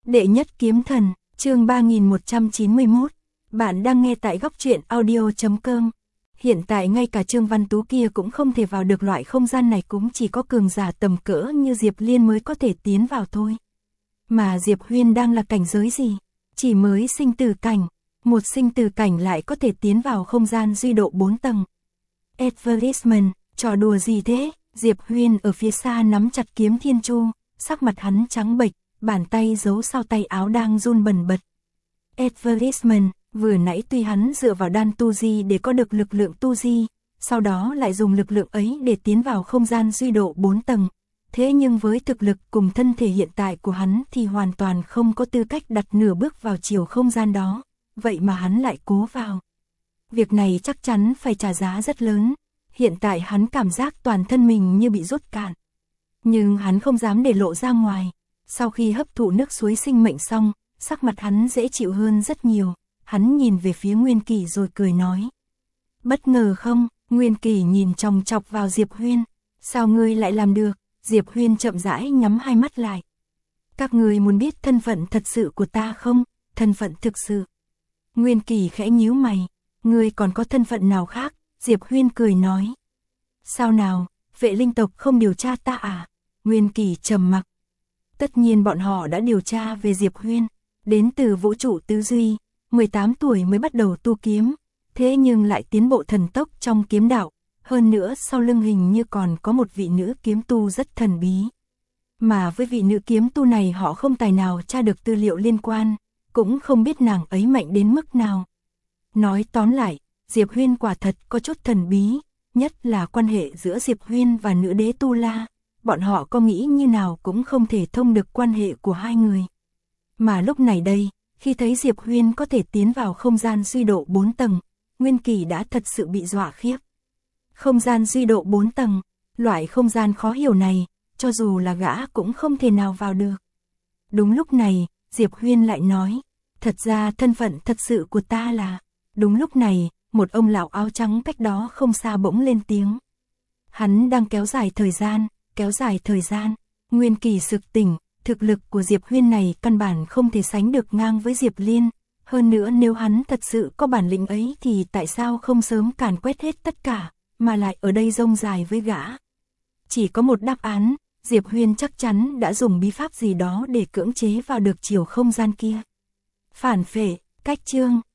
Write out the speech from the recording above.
Đệ nhất kiếm thần, chương 3191. Bạn đang nghe tại góc truyện audio.com. Hiện tại ngay cả Trương Văn Tú kia cũng không thể vào được loại không gian này, cũng chỉ có cường giả tầm cỡ như Diệp Liên mới có thể tiến vào thôi. Mà Diệp Huyên đang là cảnh giới gì? Chỉ mới sinh tử cảnh, một sinh tử cảnh lại có thể tiến vào không gian duy độ 4 tầng. Advertisement, trò đùa gì thế? Diệp Huyên ở phía xa nắm chặt kiếm thiên chu, sắc mặt hắn trắng bệch, bàn tay giấu sau tay áo đang run bần bật. Advertisement, vừa nãy tuy hắn dựa vào đan tu di để có được lực lượng tu di, sau đó lại dùng lực lượng ấy để tiến vào không gian duy độ 4 tầng. Thế nhưng với thực lực cùng thân thể hiện tại của hắn thì hoàn toàn không có tư cách đặt nửa bước vào chiều không gian đó, vậy mà hắn lại cố vào. Việc này chắc chắn phải trả giá rất lớn, hiện tại hắn cảm giác toàn thân mình như bị rút cạn. Nhưng hắn không dám để lộ ra ngoài, sau khi hấp thụ nước suối sinh mệnh xong, sắc mặt hắn dễ chịu hơn rất nhiều, hắn nhìn về phía Nguyên Kỳ rồi cười nói. Bất ngờ không? Nguyên Kỳ nhìn chòng chọc vào Diệp Huyên, sao ngươi lại làm được? Diệp Huyên chậm rãi nhắm hai mắt lại. Các ngươi muốn biết thân phận thật sự của ta không? Thân phận thực sự. Nguyên Kỳ khẽ nhíu mày, ngươi còn có thân phận nào khác? Diệp Huyên cười nói. Sao nào, vệ linh tộc không điều tra ta à? Nguyên Kỳ trầm mặc. Tất nhiên bọn họ đã điều tra về Diệp Huyên, đến từ vũ trụ tứ duy, 18 tuổi mới bắt đầu tu kiếm, thế nhưng lại tiến bộ thần tốc trong kiếm đạo, hơn nữa sau lưng hình như còn có một vị nữ kiếm tu rất thần bí. Mà với vị nữ kiếm tu này họ không tài nào tra được tư liệu liên quan, cũng không biết nàng ấy mạnh đến mức nào. Nói tóm lại, Diệp Huyên quả thật có chút thần bí, nhất là quan hệ giữa Diệp Huyên và nữ đế Tu La. Bọn họ có nghĩ như nào cũng không thể thông được quan hệ của hai người. Mà lúc này đây, khi thấy Diệp Huyên có thể tiến vào không gian duy độ 4 tầng, Nguyên Kỳ đã thật sự bị dọa khiếp. Không gian duy độ 4 tầng, loại không gian khó hiểu này, cho dù là gã cũng không thể nào vào được. Đúng lúc này, Diệp Huyên lại nói, thật ra thân phận thật sự của ta là... Đúng lúc này, một ông lão áo trắng cách đó không xa bỗng lên tiếng. Hắn đang kéo dài thời gian, Nguyên Kỳ sực tỉnh, thực lực của Diệp Huyên này căn bản không thể sánh được ngang với Diệp Liên, hơn nữa nếu hắn thật sự có bản lĩnh ấy thì tại sao không sớm càn quét hết tất cả, mà lại ở đây rông dài với gã. Chỉ có một đáp án, Diệp Huyên chắc chắn đã dùng bí pháp gì đó để cưỡng chế vào được chiều không gian kia. Phản phệ, cách chương.